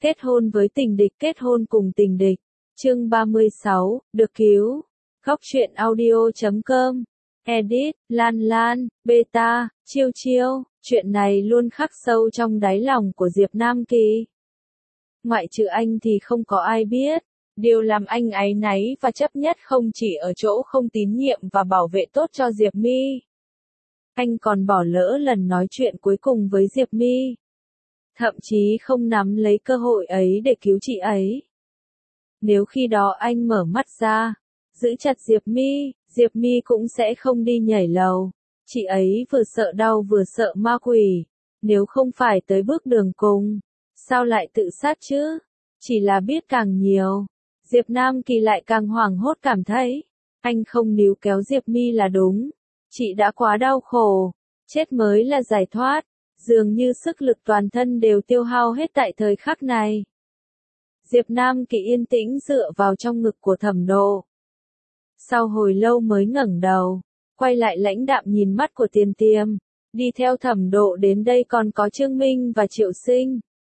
Kết hôn với tình địch, kết hôn cùng tình địch. Chương 36, được cứu. Góc truyện audio.com. Edit, Lan Lan, Beta, Chiêu Chiêu. Chuyện này luôn khắc sâu trong đáy lòng của Diệp Nam Kỳ. Ngoại trừ anh thì không có ai biết. Điều làm anh áy náy và chấp nhất không chỉ ở chỗ không tín nhiệm và bảo vệ tốt cho Diệp My. Anh còn bỏ lỡ lần nói chuyện cuối cùng với Diệp My. Thậm chí không nắm lấy cơ hội ấy để cứu chị ấy. Nếu khi đó anh mở mắt ra, giữ chặt Diệp My cũng sẽ không đi nhảy lầu. Chị ấy vừa sợ đau vừa sợ ma quỷ. Nếu không phải tới bước đường cùng, sao lại tự sát chứ? Chỉ là biết càng nhiều, Diệp Nam Kỳ lại càng hoảng hốt cảm thấy, anh không níu kéo Diệp My là đúng. Chị đã quá đau khổ, chết mới là giải thoát. Dường như sức lực toàn thân đều tiêu hao hết tại thời khắc này. Diệp Nam Kỳ yên tĩnh dựa vào trong ngực của Thẩm Độ. Sau hồi lâu mới ngẩng đầu, quay lại lãnh đạm nhìn mắt của Tiền Tiềm. Đi theo Thẩm Độ đến đây còn có Trương Minh và Triệu Sinh.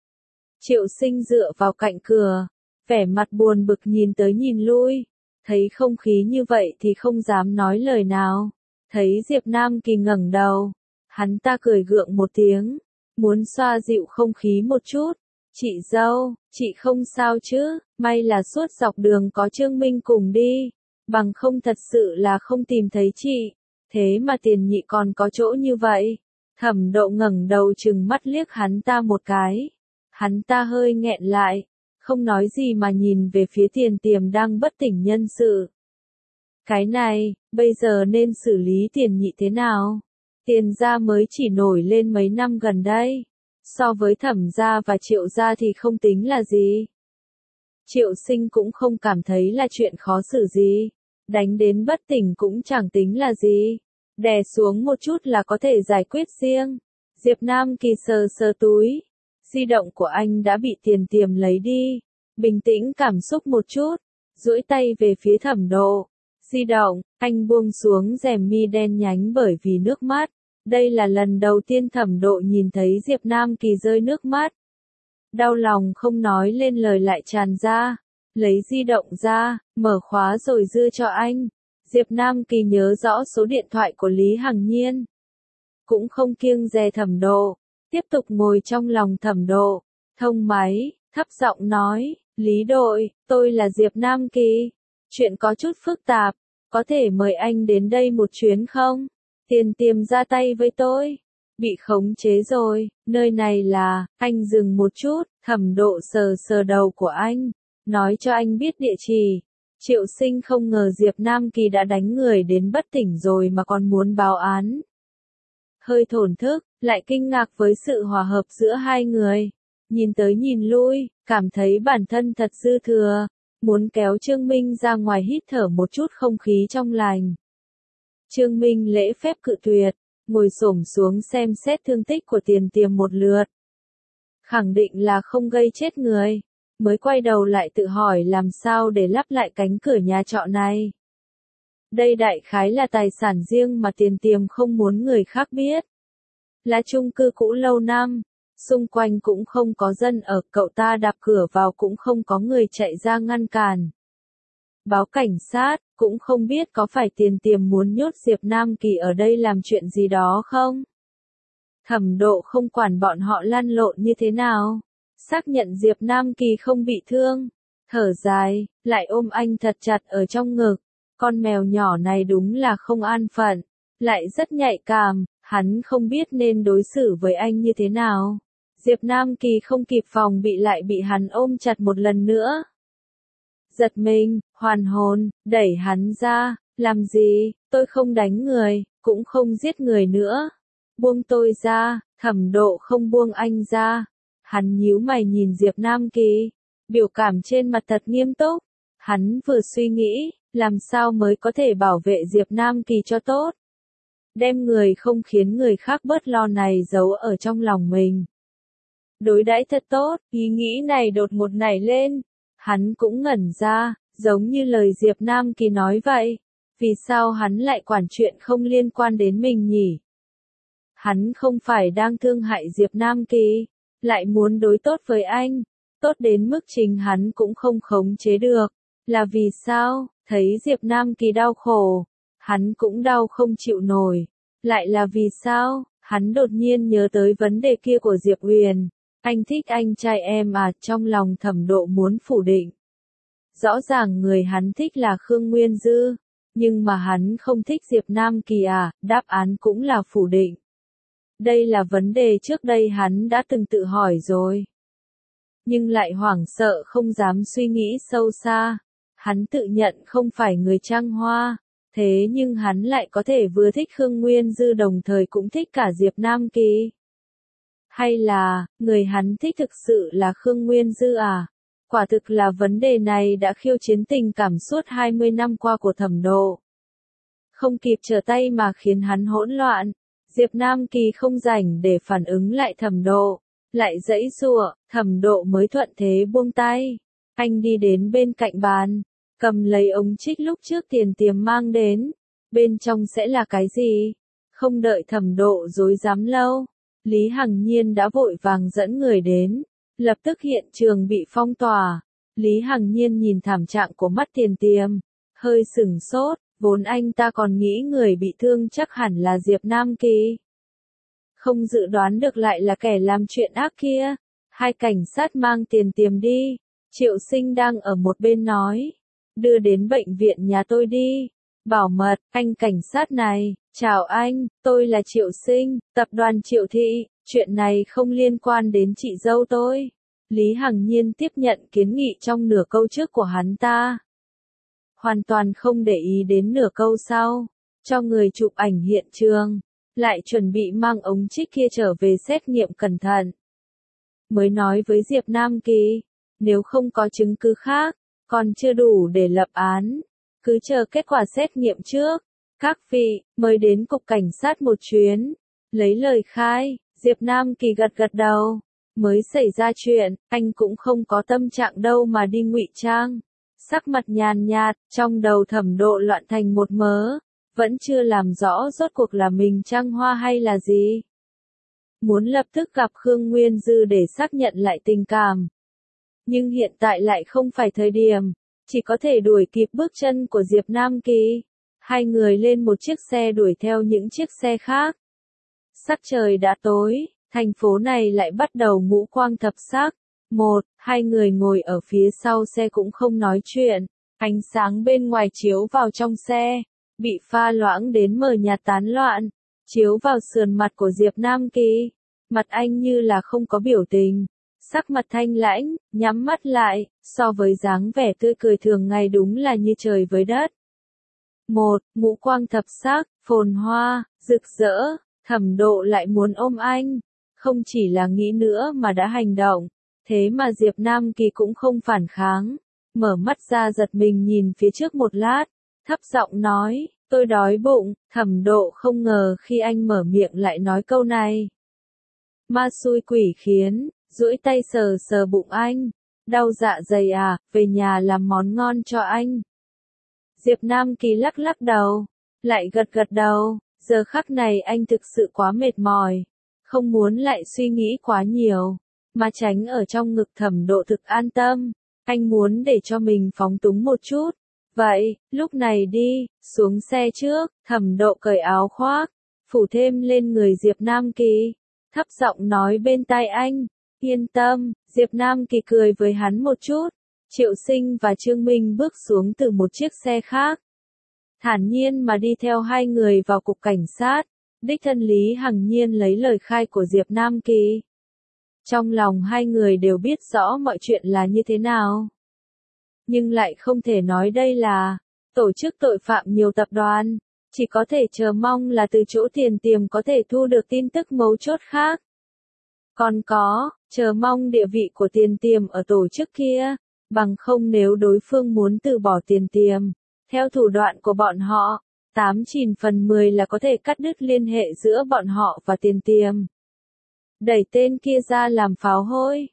Triệu Sinh dựa vào cạnh cửa, vẻ mặt buồn bực nhìn tới nhìn lui. Thấy không khí như vậy thì không dám nói lời nào. Thấy Diệp Nam Kỳ ngẩng đầu, hắn ta cười gượng một tiếng, muốn xoa dịu không khí một chút. Chị dâu, chị không sao chứ, may là suốt dọc đường có Trương Minh cùng đi, bằng không thật sự là không tìm thấy chị. Thế mà Tiền Nhị còn có chỗ như vậy. Thẩm Độ ngẩng đầu trừng mắt liếc hắn ta một cái. Hắn ta hơi nghẹn lại, không nói gì mà nhìn về phía Tiền Tiềm đang bất tỉnh nhân sự. Cái này, bây giờ nên xử lý Tiền Nhị thế nào? Tiền gia mới chỉ nổi lên mấy năm gần đây. So với Thẩm gia và Triệu gia thì không tính là gì. Triệu Sinh cũng không cảm thấy là chuyện khó xử gì. Đánh đến bất tỉnh cũng chẳng tính là gì. Đè xuống một chút là có thể giải quyết riêng. Diệp Nam Kỳ sờ sờ túi. Di động của anh đã bị Tiền Tiềm lấy đi. Bình tĩnh cảm xúc một chút. Duỗi tay về phía Thẩm Độ. Di động, anh buông xuống rèm mi đen nhánh bởi vì nước mắt. Đây là lần đầu tiên Thẩm Độ nhìn thấy Diệp Nam Kỳ rơi nước mắt. Đau lòng không nói lên lời lại tràn ra. Lấy di động ra, mở khóa rồi đưa cho anh. Diệp Nam Kỳ nhớ rõ số điện thoại của Lý Hằng Nhiên. Cũng không kiêng dè Thẩm Độ. Tiếp tục ngồi trong lòng Thẩm Độ. Thông máy, thấp giọng nói, Lý đội, tôi là Diệp Nam Kỳ. Chuyện có chút phức tạp, có thể mời anh đến đây một chuyến không? Tiền Tiềm ra tay với tôi. Bị khống chế rồi, nơi này là, anh dừng một chút, Thẩm Độ sờ sờ đầu của anh, nói cho anh biết địa chỉ. Triệu Sinh không ngờ Diệp Nam Kỳ đã đánh người đến bất tỉnh rồi mà còn muốn báo án. Hơi thổn thức, lại kinh ngạc với sự hòa hợp giữa hai người. Nhìn tới nhìn lui, cảm thấy bản thân thật dư thừa. Muốn kéo Trương Minh ra ngoài hít thở một chút không khí trong lành. Trương Minh lễ phép cự tuyệt, ngồi xổm xuống xem xét thương tích của Tiền Tiềm một lượt. Khẳng định là không gây chết người, mới quay đầu lại tự hỏi làm sao để lắp lại cánh cửa nhà trọ này. Đây đại khái là tài sản riêng mà Tiền Tiềm không muốn người khác biết. Là chung cư cũ lâu năm, xung quanh cũng không có dân ở, cậu ta đạp cửa vào cũng không có người chạy ra ngăn cản. Báo cảnh sát, cũng không biết có phải Tiền Tiềm muốn nhốt Diệp Nam Kỳ ở đây làm chuyện gì đó không? Thẩm Độ không quản bọn họ lăn lộn như thế nào. Xác nhận Diệp Nam Kỳ không bị thương. Thở dài, lại ôm anh thật chặt ở trong ngực. Con mèo nhỏ này đúng là không an phận. Lại rất nhạy cảm, hắn không biết nên đối xử với anh như thế nào. Diệp Nam Kỳ không kịp phòng bị lại bị hắn ôm chặt một lần nữa. Giật mình, hoàn hồn, đẩy hắn ra, làm gì, tôi không đánh người, cũng không giết người nữa. Buông tôi ra, Thẩm Độ không buông anh ra. Hắn nhíu mày nhìn Diệp Nam Kỳ, biểu cảm trên mặt thật nghiêm túc. Hắn vừa suy nghĩ, làm sao mới có thể bảo vệ Diệp Nam Kỳ cho tốt. Đem người không khiến người khác bớt lo này giấu ở trong lòng mình. Đối đãi thật tốt, ý nghĩ này đột ngột nảy lên. Hắn cũng ngẩn ra, giống như lời Diệp Nam Kỳ nói vậy. Vì sao hắn lại quản chuyện không liên quan đến mình nhỉ? Hắn không phải đang thương hại Diệp Nam Kỳ, lại muốn đối tốt với anh. tốt đến mức chính hắn cũng không khống chế được. Là vì sao? Thấy Diệp Nam Kỳ đau khổ, hắn cũng đau không chịu nổi. Lại là vì sao? Hắn đột nhiên nhớ tới vấn đề kia của Diệp Huyền. Anh thích anh trai em à, trong lòng Thẩm Độ muốn phủ định. Rõ ràng người hắn thích là Khương Nguyên Dư, nhưng mà hắn không thích Diệp Nam Kỳ à, đáp án cũng là phủ định. Đây là vấn đề trước đây hắn đã từng tự hỏi rồi. Nhưng lại hoảng sợ không dám suy nghĩ sâu xa. Hắn tự nhận không phải người trăng hoa, thế nhưng hắn lại có thể vừa thích Khương Nguyên Dư đồng thời cũng thích cả Diệp Nam Kỳ. Hay là, người hắn thích thực sự là Khương Nguyên Dư à? Quả thực là vấn đề này đã khiêu chiến tình cảm suốt 20 năm qua của Thẩm Độ. Không kịp trở tay mà khiến hắn hỗn loạn. Diệp Nam Kỳ không rảnh để phản ứng lại Thẩm Độ, lại giãy giụa, Thẩm Độ mới thuận thế buông tay. Anh đi đến bên cạnh bàn, cầm lấy ống trích lúc trước Tiền Tiềm mang đến. Bên trong sẽ là cái gì? Không đợi Thẩm Độ rối rắm lâu, Lý Hằng Nhiên đã vội vàng dẫn người đến. Lập tức hiện trường bị phong tỏa. Lý Hằng Nhiên nhìn thảm trạng của mắt Tiền Tiềm, hơi sửng sốt, vốn anh ta còn nghĩ người bị thương chắc hẳn là Diệp Nam Kỳ. Không dự đoán được lại là kẻ làm chuyện ác kia. Hai cảnh sát mang Tiền Tiềm đi. Triệu Sinh đang ở một bên nói, đưa đến bệnh viện nhà tôi đi. Bảo mật, anh cảnh sát này, chào anh, tôi là Triệu Sinh, tập đoàn Triệu Thị, chuyện này không liên quan đến chị dâu tôi. Lý Hằng Nhiên tiếp nhận kiến nghị trong nửa câu trước của hắn ta. Hoàn toàn không để ý đến nửa câu sau, cho người chụp ảnh hiện trường, lại chuẩn bị mang ống trích kia trở về xét nghiệm cẩn thận. Mới nói với Diệp Nam Kỳ, nếu không có chứng cứ khác, còn chưa đủ để lập án. Cứ chờ kết quả xét nghiệm trước. Các vị, mời đến cục cảnh sát một chuyến. Lấy lời khai, Diệp Nam Kỳ gật gật đầu. Mới xảy ra chuyện, anh cũng không có tâm trạng đâu mà đi ngụy trang. Sắc mặt nhàn nhạt, trong đầu Thẩm Độ loạn thành một mớ. Vẫn chưa làm rõ rốt cuộc là mình trăng hoa hay là gì. Muốn lập tức gặp Khương Nguyên Dư để xác nhận lại tình cảm. Nhưng hiện tại lại không phải thời điểm. Chỉ có thể đuổi kịp bước chân của Diệp Nam Kỳ. Hai người lên một chiếc xe đuổi theo những chiếc xe khác. Sắc trời đã tối, thành phố này lại bắt đầu ngũ quang thập sắc. Hai người ngồi ở phía sau xe cũng không nói chuyện. Ánh sáng bên ngoài chiếu vào trong xe, bị pha loãng đến mờ nhạt tán loạn, chiếu vào sườn mặt của Diệp Nam Kỳ. Mặt anh như là không có biểu tình. Sắc mặt thanh lãnh, nhắm mắt lại, so với dáng vẻ tươi cười thường ngày đúng là như trời với đất. Ngũ quang thập sắc, phồn hoa, rực rỡ, Thẩm Độ lại muốn ôm anh. Không chỉ là nghĩ nữa mà đã hành động. Thế mà Diệp Nam Kỳ cũng không phản kháng. Mở mắt ra giật mình nhìn phía trước một lát, thấp giọng nói, tôi đói bụng. Thẩm Độ không ngờ khi anh mở miệng lại nói câu này. Ma xui quỷ khiến. Duỗi tay sờ sờ bụng anh. Đau dạ dày à, về nhà làm món ngon cho anh. Diệp Nam Kỳ lắc lắc đầu, lại gật gật đầu. Giờ khắc này anh thực sự quá mệt mỏi. Không muốn lại suy nghĩ quá nhiều, mà tránh ở trong ngực Thẩm Độ thực an tâm. Anh muốn để cho mình phóng túng một chút. Vậy, lúc này đi, xuống xe trước. Thẩm Độ cởi áo khoác, phủ thêm lên người Diệp Nam Kỳ. Thấp giọng nói bên tai anh. Yên tâm, Diệp Nam Kỳ cười với hắn một chút. Triệu Sinh và Trương Minh bước xuống từ một chiếc xe khác. Thản nhiên mà đi theo hai người vào cục cảnh sát. Đích thân Lý Hằng Nhiên lấy lời khai của Diệp Nam Kỳ. Trong lòng hai người đều biết rõ mọi chuyện là như thế nào. Nhưng lại không thể nói đây là tổ chức tội phạm nhiều tập đoàn. Chỉ có thể chờ mong là từ chỗ Tiền Tiềm có thể thu được tin tức mấu chốt khác. Còn có, chờ mong địa vị của Tiền Tiềm ở tổ chức kia, bằng không nếu đối phương muốn từ bỏ Tiền Tiềm, theo thủ đoạn của bọn họ, 8/10 là có thể cắt đứt liên hệ giữa bọn họ và Tiền Tiềm. Đẩy tên kia ra làm pháo hôi.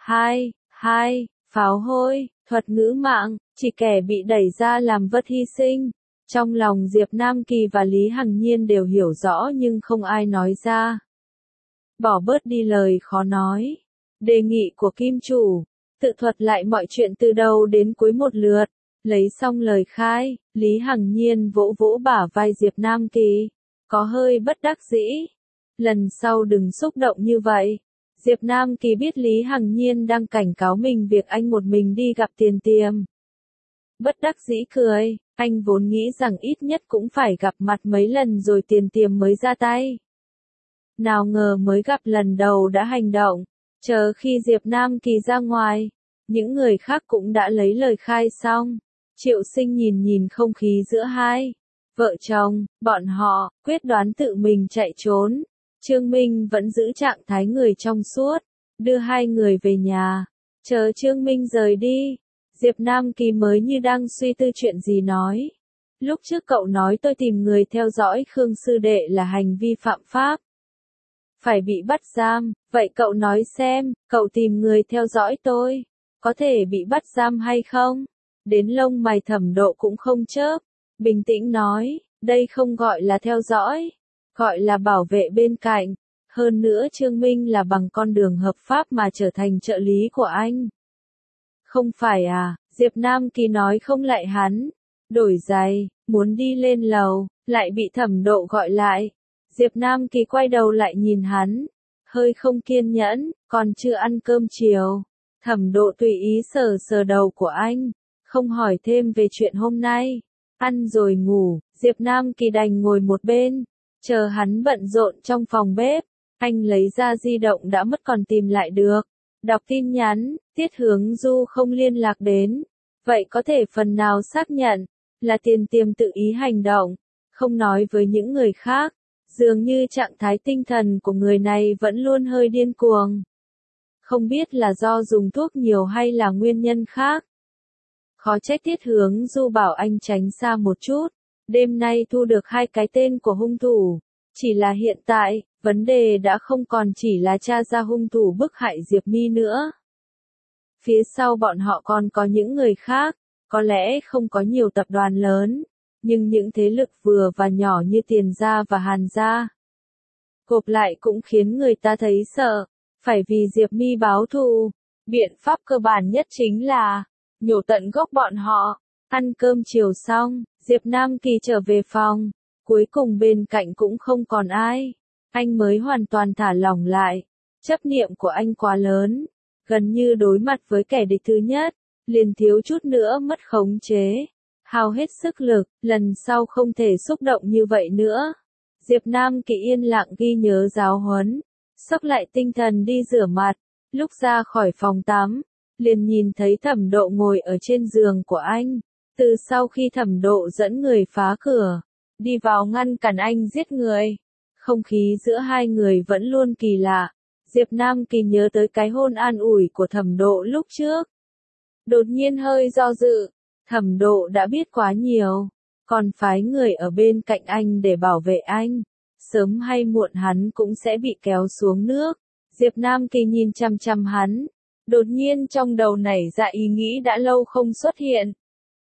Pháo hôi, thuật ngữ mạng, chỉ kẻ bị đẩy ra làm vật hy sinh. Trong lòng Diệp Nam Kỳ và Lý Hằng Nhiên đều hiểu rõ nhưng không ai nói ra. Bỏ bớt đi lời khó nói. Đề nghị của Kim chủ. tự thuật lại mọi chuyện từ đầu đến cuối một lượt. Lấy xong lời khai, Lý Hằng Nhiên vỗ vỗ bả vai Diệp Nam Kỳ, có hơi bất đắc dĩ. Lần sau đừng xúc động như vậy. Diệp Nam Kỳ biết Lý Hằng Nhiên đang cảnh cáo mình việc anh một mình đi gặp Tiền Tiềm. Bất đắc dĩ cười, anh vốn nghĩ rằng ít nhất cũng phải gặp mặt mấy lần rồi Tiền Tiềm mới ra tay. Nào ngờ mới gặp lần đầu đã hành động, chờ khi Diệp Nam Kỳ ra ngoài, những người khác cũng đã lấy lời khai xong. Triệu Sinh nhìn nhìn không khí giữa hai vợ chồng, bọn họ quyết đoán tự mình chạy trốn. Trương Minh vẫn giữ trạng thái người trong suốt, đưa hai người về nhà. Chờ Trương Minh rời đi, Diệp Nam Kỳ mới như đang suy tư chuyện gì nói. Lúc trước cậu nói tôi tìm người theo dõi Khương sư đệ là hành vi phạm pháp, phải bị bắt giam, vậy cậu nói xem, cậu tìm người theo dõi tôi, có thể bị bắt giam hay không? Đến lông mày Thẩm Độ cũng không chớp, bình tĩnh nói, đây không gọi là theo dõi, gọi là bảo vệ bên cạnh. Hơn nữa Trương Minh là bằng con đường hợp pháp mà trở thành trợ lý của anh. Không phải à, Diệp Nam Kỳ nói không lại hắn, đổi giày, muốn đi lên lầu, lại bị Thẩm Độ gọi lại. Diệp Nam Kỳ quay đầu lại nhìn hắn, hơi không kiên nhẫn, còn chưa ăn cơm chiều. Thẩm Độ tùy ý sờ sờ đầu của anh, không hỏi thêm về chuyện hôm nay. Ăn rồi ngủ, Diệp Nam Kỳ đành ngồi một bên, chờ hắn bận rộn trong phòng bếp. Anh lấy ra di động đã mất còn tìm lại được. Đọc tin nhắn, Tiết Hướng Du không liên lạc đến. Vậy có thể phần nào xác nhận là Tiền Tiềm tự ý hành động, không nói với những người khác. Dường như trạng thái tinh thần của người này vẫn luôn hơi điên cuồng. Không biết là do dùng thuốc nhiều hay là nguyên nhân khác. Khó trách Tiết Hướng Du bảo anh tránh xa một chút. Đêm nay thu được 2 cái tên của hung thủ. Chỉ là hiện tại, vấn đề đã không còn chỉ là tra ra hung thủ bức hại Diệp My nữa. Phía sau bọn họ còn có những người khác, có lẽ không có nhiều tập đoàn lớn, nhưng những thế lực vừa và nhỏ như Tiền gia và Hàn gia gộp lại cũng khiến người ta thấy sợ, phải vì Diệp My báo thù. Biện pháp cơ bản nhất chính là nhổ tận gốc bọn họ. Ăn cơm chiều xong, Diệp Nam Kỳ trở về phòng, cuối cùng bên cạnh cũng không còn ai. Anh mới hoàn toàn thả lỏng lại. Chấp niệm của anh quá lớn, gần như đối mặt với kẻ địch thứ nhất, liền thiếu chút nữa mất khống chế. Hao hết sức lực, lần sau không thể xúc động như vậy nữa. Diệp Nam Kỳ yên lặng ghi nhớ giáo huấn, xốc lại tinh thần đi rửa mặt. Lúc ra khỏi phòng tắm, liền nhìn thấy Thẩm Độ ngồi ở trên giường của anh. Từ sau khi Thẩm Độ dẫn người phá cửa, đi vào ngăn cản anh giết người, không khí giữa hai người vẫn luôn kỳ lạ. Diệp Nam Kỳ nhớ tới cái hôn an ủi của Thẩm Độ lúc trước. Đột nhiên hơi do dự, Thẩm Độ đã biết quá nhiều, còn phái người ở bên cạnh anh để bảo vệ anh. Sớm hay muộn hắn cũng sẽ bị kéo xuống nước. Diệp Nam Kỳ nhìn chằm chằm hắn, đột nhiên trong đầu nảy ra ý nghĩ đã lâu không xuất hiện.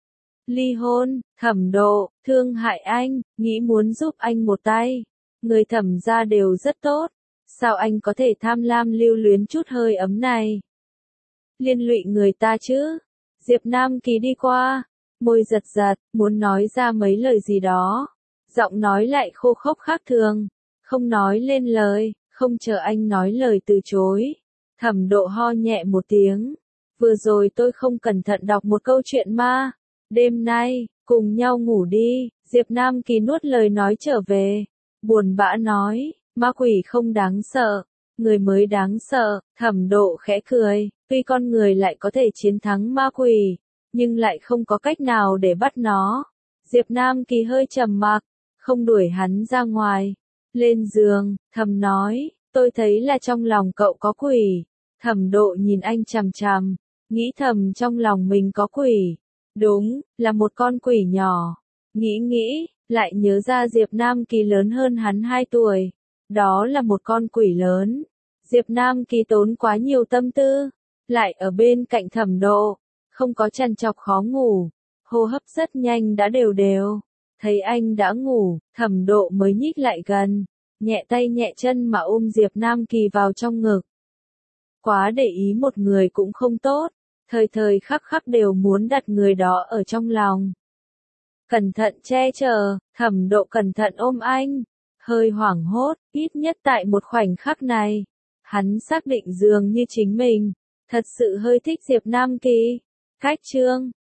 Ly hôn, Thẩm Độ, thương hại anh, nghĩ muốn giúp anh một tay. Người Thẩm gia đều rất tốt, sao anh có thể tham lam lưu luyến chút hơi ấm này? Liên lụy người ta chứ? Diệp Nam Kỳ đi qua, môi giật giật, muốn nói ra mấy lời gì đó. Giọng nói lại khô khốc khác thường, không nói lên lời, không chờ anh nói lời từ chối. Thẩm Độ ho nhẹ một tiếng. Vừa rồi tôi không cẩn thận đọc một câu chuyện ma. Đêm nay, cùng nhau ngủ đi. Diệp Nam Kỳ nuốt lời nói trở về. Buồn bã nói, ma quỷ không đáng sợ, người mới đáng sợ. Thẩm Độ khẽ cười, tuy con người lại có thể chiến thắng ma quỷ, nhưng lại không có cách nào để bắt nó. Diệp Nam Kỳ hơi trầm mặc, không đuổi hắn ra ngoài. Lên giường, thầm nói, tôi thấy là trong lòng cậu có quỷ. Thẩm Độ nhìn anh chằm chằm, nghĩ thầm trong lòng mình có quỷ. Đúng, là một con quỷ nhỏ. Nghĩ, lại nhớ ra Diệp Nam Kỳ lớn hơn hắn 2 tuổi. Đó là một con quỷ lớn. Diệp Nam Kỳ tốn quá nhiều tâm tư, lại ở bên cạnh Thẩm Độ, không có trằn trọc khó ngủ. Hô hấp rất nhanh đã đều đều. Thấy anh đã ngủ, Thẩm Độ mới nhích lại gần, nhẹ tay nhẹ chân mà ôm Diệp Nam Kỳ vào trong ngực. Quá để ý một người cũng không tốt, thời thời khắc khắc đều muốn đặt người đó ở trong lòng. Cẩn thận che chở, Thẩm Độ cẩn thận ôm anh, hơi hoảng hốt, ít nhất tại một khoảnh khắc này. Hắn xác định dường như chính mình, thật sự hơi thích Diệp Nam Kỳ. Cách chương